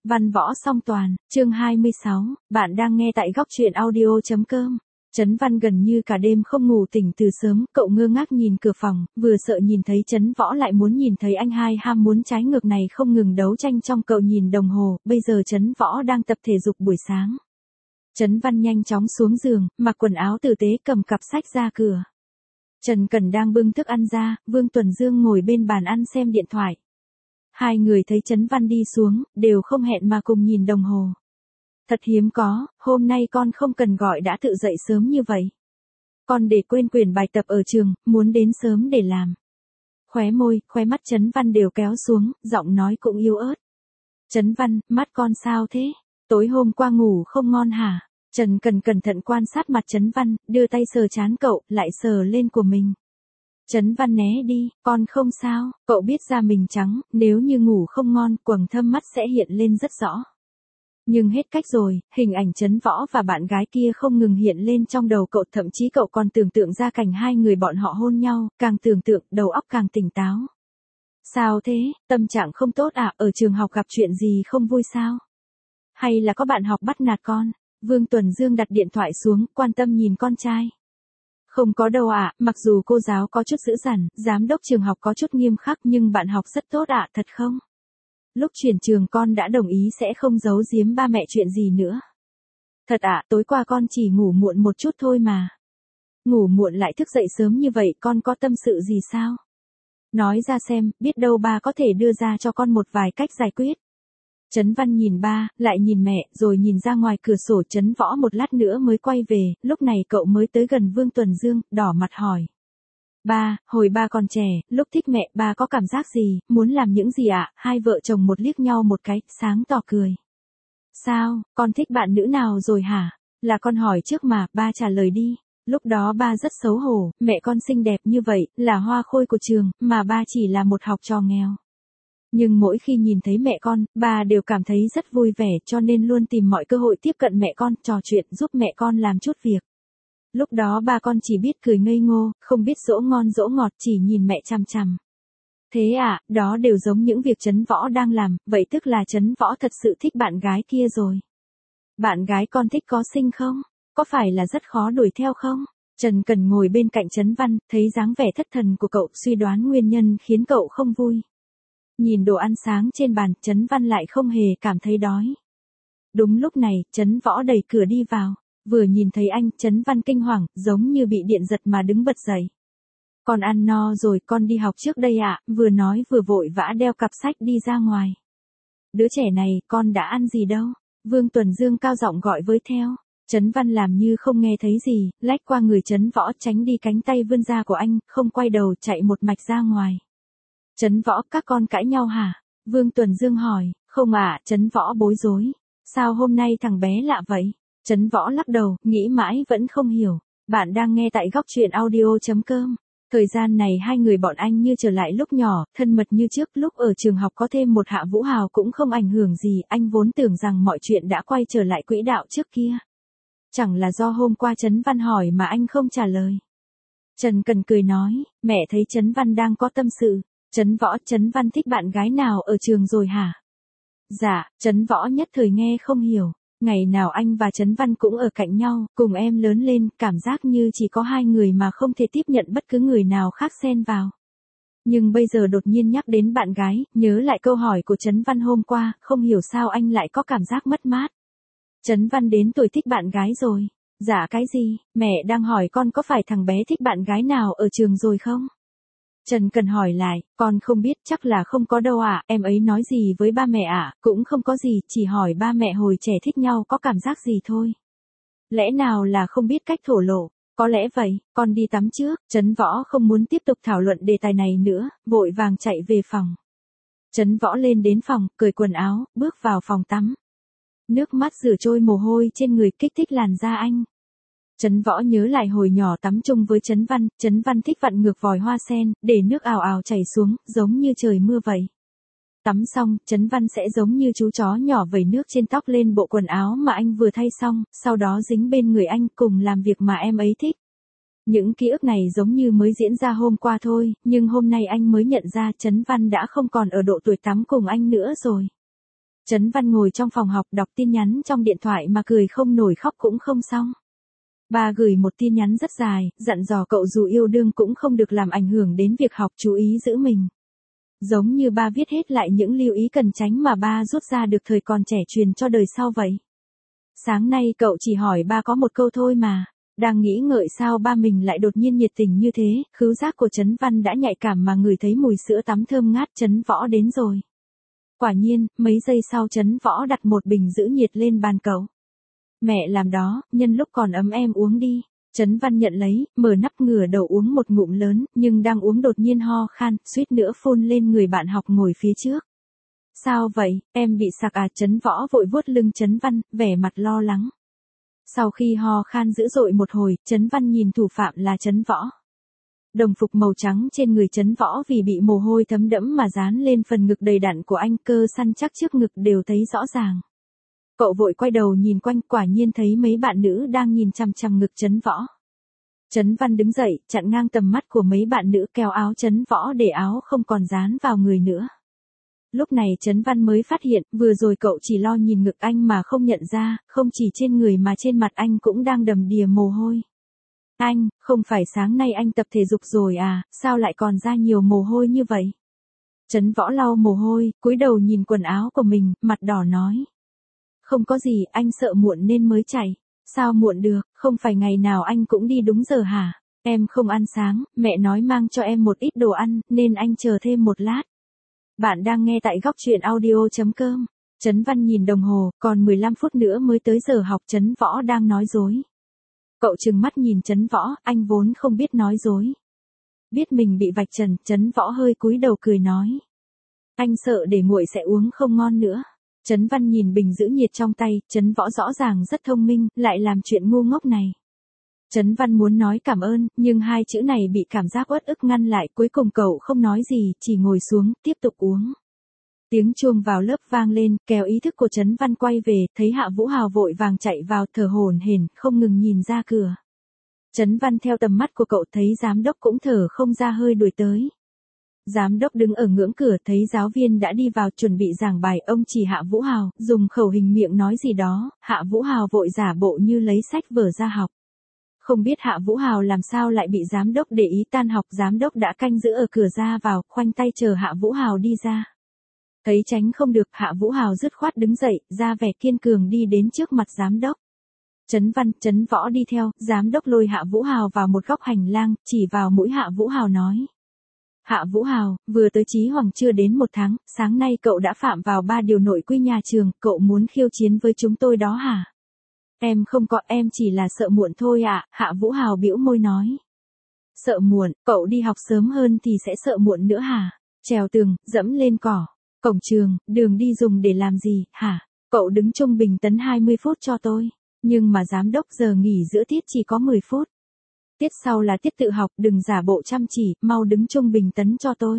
Văn võ song toàn, chương 26, bạn đang nghe tại góc truyện audio.com. Trấn Văn gần như cả đêm không ngủ tỉnh từ sớm, cậu ngơ ngác nhìn cửa phòng, vừa sợ nhìn thấy Trấn Võ lại muốn nhìn thấy anh hai ham muốn trái ngược này không ngừng đấu tranh trong cậu nhìn đồng hồ, bây giờ Trấn Võ đang tập thể dục buổi sáng. Trấn Văn nhanh chóng xuống giường, mặc quần áo tử tế cầm cặp sách ra cửa. Trần Cẩn đang bưng thức ăn ra, Vương Tuần Dương ngồi bên bàn ăn xem điện thoại. Hai người thấy Trấn Văn đi xuống, đều không hẹn mà cùng nhìn đồng hồ. Thật hiếm có, hôm nay con không cần gọi đã tự dậy sớm như vậy. Con để quên quyển bài tập ở trường, muốn đến sớm để làm. Khóe môi, khóe mắt Trấn Văn đều kéo xuống, giọng nói cũng yếu ớt. Trấn Văn, mắt con sao thế? Tối hôm qua ngủ không ngon hả? Trần Cần cẩn thận quan sát mặt Trấn Văn, đưa tay sờ trán cậu, lại sờ lên của mình. Trấn Văn né đi, con không sao, cậu biết da mình trắng, nếu như ngủ không ngon, quầng thâm mắt sẽ hiện lên rất rõ. Nhưng hết cách rồi, hình ảnh Trấn Võ và bạn gái kia không ngừng hiện lên trong đầu cậu, thậm chí cậu còn tưởng tượng ra cảnh hai người bọn họ hôn nhau, càng tưởng tượng, đầu óc càng tỉnh táo. Sao thế, tâm trạng không tốt à, ở trường học gặp chuyện gì không vui sao? Hay là có bạn học bắt nạt con? Vương Tuần Dương đặt điện thoại xuống, quan tâm nhìn con trai. Không có đâu ạ, mặc dù cô giáo có chút dữ dằn, giám đốc trường học có chút nghiêm khắc nhưng bạn học rất tốt ạ, thật không? Lúc chuyển trường con đã đồng ý sẽ không giấu giếm ba mẹ chuyện gì nữa. Thật ạ, tối qua con chỉ ngủ muộn một chút thôi mà. Ngủ muộn lại thức dậy sớm như vậy, con có tâm sự gì sao? Nói ra xem, biết đâu ba có thể đưa ra cho con một vài cách giải quyết. Trấn Văn nhìn ba, lại nhìn mẹ, rồi nhìn ra ngoài cửa sổ. Trấn Võ một lát nữa mới quay về, lúc này cậu mới tới gần Vương Tuần Dương, đỏ mặt hỏi. Ba, hồi ba còn trẻ, lúc thích mẹ, ba có cảm giác gì, muốn làm những gì ạ? Hai vợ chồng một liếc nhau một cái, sáng tỏ cười. Sao, con thích bạn nữ nào rồi hả? Là con hỏi trước mà, ba trả lời đi. Lúc đó ba rất xấu hổ, mẹ con xinh đẹp như vậy, là hoa khôi của trường, mà ba chỉ là một học trò nghèo. Nhưng mỗi khi nhìn thấy mẹ con, ba đều cảm thấy rất vui vẻ cho nên luôn tìm mọi cơ hội tiếp cận mẹ con, trò chuyện giúp mẹ con làm chút việc. Lúc đó ba con chỉ biết cười ngây ngô, không biết dỗ ngon dỗ ngọt, chỉ nhìn mẹ chằm chằm. Thế à, đó đều giống những việc Trấn Võ đang làm, vậy tức là Trấn Võ thật sự thích bạn gái kia rồi. Bạn gái con thích có xinh không? Có phải là rất khó đuổi theo không? Trần Cần ngồi bên cạnh Trấn Văn, thấy dáng vẻ thất thần của cậu, suy đoán nguyên nhân khiến cậu không vui. Nhìn đồ ăn sáng trên bàn, Trấn Văn lại không hề cảm thấy đói. Đúng lúc này, Trấn Võ đẩy cửa đi vào. Vừa nhìn thấy anh, Trấn Văn kinh hoàng, giống như bị điện giật mà đứng bật dậy. Con ăn no rồi, con đi học trước đây ạ, vừa nói vừa vội vã đeo cặp sách đi ra ngoài. Đứa trẻ này, con đã ăn gì đâu? Vương Tuần Dương cao giọng gọi với theo. Trấn Văn làm như không nghe thấy gì, lách qua người Trấn Võ tránh đi cánh tay vươn ra của anh, không quay đầu chạy một mạch ra ngoài. Trấn Võ, các con cãi nhau hả? Vương Tuần Dương hỏi. Không ạ, Trấn Võ bối rối. Sao hôm nay thằng bé lạ vậy? Trấn Võ lắc đầu, nghĩ mãi vẫn không hiểu. Bạn đang nghe tại góc truyện audio.com. Thời gian này hai người bọn anh như trở lại lúc nhỏ, thân mật như trước, lúc ở trường học có thêm một Hạ Vũ Hào cũng không ảnh hưởng gì, anh vốn tưởng rằng mọi chuyện đã quay trở lại quỹ đạo trước kia. Chẳng là do hôm qua Trấn Văn hỏi mà anh không trả lời. Trần Cần cười nói, mẹ thấy Trấn Văn đang có tâm sự. Trấn Võ, Trấn Văn thích bạn gái nào ở trường rồi hả? Dạ, Trấn Võ nhất thời nghe không hiểu. Ngày nào anh và Trấn Văn cũng ở cạnh nhau, cùng em lớn lên, cảm giác như chỉ có hai người mà không thể tiếp nhận bất cứ người nào khác xen vào. Nhưng bây giờ đột nhiên nhắc đến bạn gái, nhớ lại câu hỏi của Trấn Văn hôm qua, không hiểu sao anh lại có cảm giác mất mát. Trấn Văn đến tuổi thích bạn gái rồi. Dạ cái gì, mẹ đang hỏi con có phải thằng bé thích bạn gái nào ở trường rồi không? Trần Cần hỏi lại, con không biết, chắc là không có đâu ạ, em ấy nói gì với ba mẹ ạ, cũng không có gì, chỉ hỏi ba mẹ hồi trẻ thích nhau có cảm giác gì thôi. Lẽ nào là không biết cách thổ lộ, có lẽ vậy, con đi tắm trước. Trấn Võ không muốn tiếp tục thảo luận đề tài này nữa, vội vàng chạy về phòng. Trấn Võ lên đến phòng, cởi quần áo, bước vào phòng tắm. Nước mắt rửa trôi mồ hôi trên người kích thích làn da anh. Trấn Võ nhớ lại hồi nhỏ tắm chung với Trấn Văn thích vặn ngược vòi hoa sen, để nước ào ào chảy xuống, giống như trời mưa vậy. Tắm xong, Trấn Văn sẽ giống như chú chó nhỏ vẩy nước trên tóc lên bộ quần áo mà anh vừa thay xong, sau đó dính bên người anh cùng làm việc mà em ấy thích. Những ký ức này giống như mới diễn ra hôm qua thôi, nhưng hôm nay anh mới nhận ra Trấn Văn đã không còn ở độ tuổi tắm cùng anh nữa rồi. Trấn Văn ngồi trong phòng học đọc tin nhắn trong điện thoại mà cười không nổi khóc cũng không xong. Ba gửi một tin nhắn rất dài, dặn dò cậu dù yêu đương cũng không được làm ảnh hưởng đến việc học, chú ý giữ mình. Giống như ba viết hết lại những lưu ý cần tránh mà ba rút ra được thời còn trẻ truyền cho đời sau vậy. Sáng nay cậu chỉ hỏi ba có một câu thôi mà. Đang nghĩ ngợi sao ba mình lại đột nhiên nhiệt tình như thế, khứu giác của Trấn Văn đã nhạy cảm mà ngửi thấy mùi sữa tắm thơm ngát. Trấn Võ đến rồi. Quả nhiên, mấy giây sau Trấn Võ đặt một bình giữ nhiệt lên bàn cậu. Mẹ làm đó, nhân lúc còn ấm em uống đi. Trấn Văn nhận lấy, mở nắp ngửa đầu uống một ngụm lớn, nhưng đang uống đột nhiên ho khan, suýt nữa phun lên người bạn học ngồi phía trước. Sao vậy, em bị sặc à? Trấn Võ vội vuốt lưng Trấn Văn, vẻ mặt lo lắng. Sau khi ho khan dữ dội một hồi, Trấn Văn nhìn thủ phạm là Trấn Võ. Đồng phục màu trắng trên người Trấn Võ vì bị mồ hôi thấm đẫm mà dán lên phần ngực đầy đặn của anh, cơ săn chắc trước ngực đều thấy rõ ràng. Cậu vội quay đầu nhìn quanh, quả nhiên thấy mấy bạn nữ đang nhìn chằm chằm ngực Trấn Võ. Trấn Văn đứng dậy, chặn ngang tầm mắt của mấy bạn nữ, kéo áo Trấn Võ để áo không còn dán vào người nữa. Lúc này Trấn Văn mới phát hiện, vừa rồi cậu chỉ lo nhìn ngực anh mà không nhận ra, không chỉ trên người mà trên mặt anh cũng đang đầm đìa mồ hôi. Anh, không phải sáng nay anh tập thể dục rồi à, sao lại còn ra nhiều mồ hôi như vậy? Trấn Võ lau mồ hôi, cúi đầu nhìn quần áo của mình, mặt đỏ nói. Không có gì, anh sợ muộn nên mới chạy. Sao muộn được, không phải ngày nào anh cũng đi đúng giờ hả? Em không ăn sáng, mẹ nói mang cho em một ít đồ ăn, nên anh chờ thêm một lát. Bạn đang nghe tại góc truyện audio.com. Trấn Văn nhìn đồng hồ, còn 15 phút nữa mới tới giờ học. Trấn Võ đang nói dối. Cậu trừng mắt nhìn Trấn Võ, anh vốn không biết nói dối. Biết mình bị vạch trần, Trấn Võ hơi cúi đầu cười nói. Anh sợ để nguội sẽ uống không ngon nữa. Trấn Văn nhìn bình giữ nhiệt trong tay, Trấn Võ rõ ràng rất thông minh, lại làm chuyện ngu ngốc này. Trấn Văn muốn nói cảm ơn, nhưng hai chữ này bị cảm giác uất ức ngăn lại, cuối cùng cậu không nói gì, chỉ ngồi xuống, tiếp tục uống. Tiếng chuông vào lớp vang lên, kéo ý thức của Trấn Văn quay về, thấy Hạ Vũ Hào vội vàng chạy vào, thở hổn hển, không ngừng nhìn ra cửa. Trấn Văn theo tầm mắt của cậu thấy giám đốc cũng thở không ra hơi đuổi tới. Giám đốc đứng ở ngưỡng cửa thấy giáo viên đã đi vào chuẩn bị giảng bài, ông chỉ Hạ Vũ Hào, dùng khẩu hình miệng nói gì đó, Hạ Vũ Hào vội giả bộ như lấy sách vở ra học. Không biết Hạ Vũ Hào làm sao lại bị giám đốc để ý, tan học giám đốc đã canh giữ ở cửa ra vào, khoanh tay chờ Hạ Vũ Hào đi ra. Thấy tránh không được, Hạ Vũ Hào dứt khoát đứng dậy, ra vẻ kiên cường đi đến trước mặt giám đốc. Trấn Văn, Trấn Võ đi theo, giám đốc lôi Hạ Vũ Hào vào một góc hành lang, chỉ vào mũi Hạ Vũ Hào nói. Hạ Vũ Hào, vừa tới Chí Hoàng chưa đến 1 tháng, sáng nay cậu đã phạm vào 3 điều nội quy nhà trường, cậu muốn khiêu chiến với chúng tôi đó hả? Em không có, em chỉ là sợ muộn thôi ạ, Hạ Vũ Hào bĩu môi nói. Sợ muộn, cậu đi học sớm hơn thì sẽ sợ muộn nữa hả? Trèo tường, dẫm lên cỏ, cổng trường, đường đi dùng để làm gì, hả? Cậu đứng trung bình tấn 20 phút cho tôi. Nhưng mà giám đốc giờ nghỉ giữa tiết chỉ có 10 phút. Tiết sau là tiết tự học, đừng giả bộ chăm chỉ, mau đứng trung bình tấn cho tôi.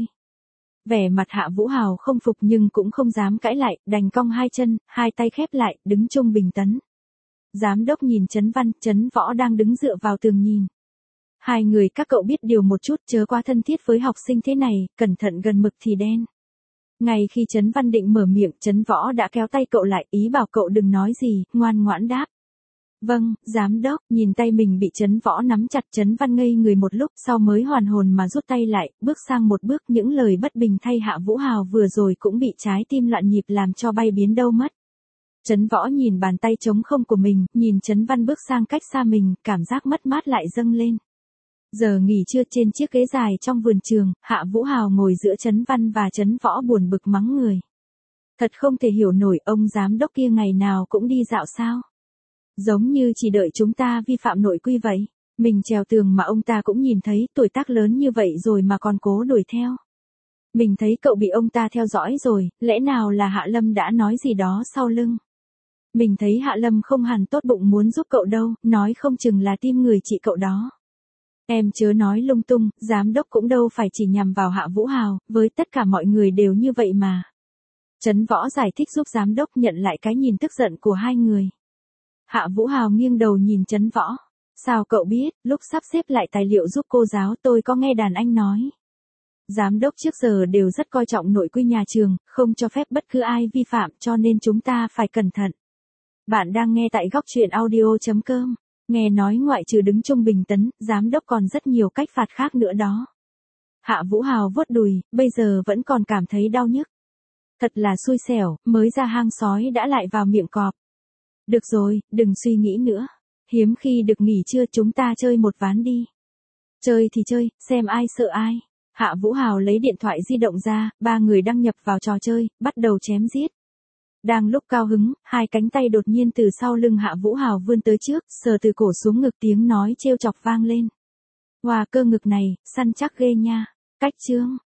Vẻ mặt Hạ Vũ Hào không phục nhưng cũng không dám cãi lại, đành cong hai chân, hai tay khép lại, đứng trung bình tấn. Giám đốc nhìn Trấn Văn, Trấn Võ đang đứng dựa vào tường nhìn. Hai người các cậu biết điều một chút, chớ quá thân thiết với học sinh thế này, cẩn thận gần mực thì đen. Ngay khi Trấn Văn định mở miệng, Trấn Võ đã kéo tay cậu lại, ý bảo cậu đừng nói gì, ngoan ngoãn đáp. Vâng, giám đốc, nhìn tay mình bị Trấn Võ nắm chặt, Trấn Văn ngây người một lúc sau mới hoàn hồn mà rút tay lại, bước sang một bước, những lời bất bình thay Hạ Vũ Hào vừa rồi cũng bị trái tim loạn nhịp làm cho bay biến đâu mất. Trấn Võ nhìn bàn tay trống không của mình, nhìn Trấn Văn bước sang cách xa mình, cảm giác mất mát lại dâng lên. Giờ nghỉ trưa trên chiếc ghế dài trong vườn trường, Hạ Vũ Hào ngồi giữa Trấn Văn và Trấn Võ buồn bực mắng người. Thật không thể hiểu nổi, ông giám đốc kia ngày nào cũng đi dạo sao? Giống như chỉ đợi chúng ta vi phạm nội quy vậy. Mình trèo tường mà ông ta cũng nhìn thấy, tuổi tác lớn như vậy rồi mà còn cố đuổi theo. Mình thấy cậu bị ông ta theo dõi rồi, lẽ nào là Hạ Lâm đã nói gì đó sau lưng? Mình thấy Hạ Lâm không hẳn tốt bụng muốn giúp cậu đâu, nói không chừng là tim người chị cậu đó. Em chớ nói lung tung, giám đốc cũng đâu phải chỉ nhằm vào Hạ Vũ Hào, với tất cả mọi người đều như vậy mà. Trấn Võ giải thích giúp giám đốc nhận lại cái nhìn tức giận của hai người. Hạ Vũ Hào nghiêng đầu nhìn Trấn Võ. Sao cậu biết, lúc sắp xếp lại tài liệu giúp cô giáo tôi có nghe đàn anh nói. Giám đốc trước giờ đều rất coi trọng nội quy nhà trường, không cho phép bất cứ ai vi phạm cho nên chúng ta phải cẩn thận. Bạn đang nghe tại góc chuyện audio.com. Nghe nói ngoại trừ đứng trung bình tấn, giám đốc còn rất nhiều cách phạt khác nữa đó. Hạ Vũ Hào vuốt đùi, bây giờ vẫn còn cảm thấy đau nhức. Thật là xui xẻo, mới ra hang sói đã lại vào miệng cọp. Được rồi, đừng suy nghĩ nữa. Hiếm khi được nghỉ trưa, chúng ta chơi một ván đi. Chơi thì chơi, xem ai sợ ai. Hạ Vũ Hào lấy điện thoại di động ra, ba người đăng nhập vào trò chơi, bắt đầu chém giết. Đang lúc cao hứng, hai cánh tay đột nhiên từ sau lưng Hạ Vũ Hào vươn tới trước, sờ từ cổ xuống ngực, tiếng nói trêu chọc vang lên. Wow, cơ ngực này, săn chắc ghê nha. Cách chương.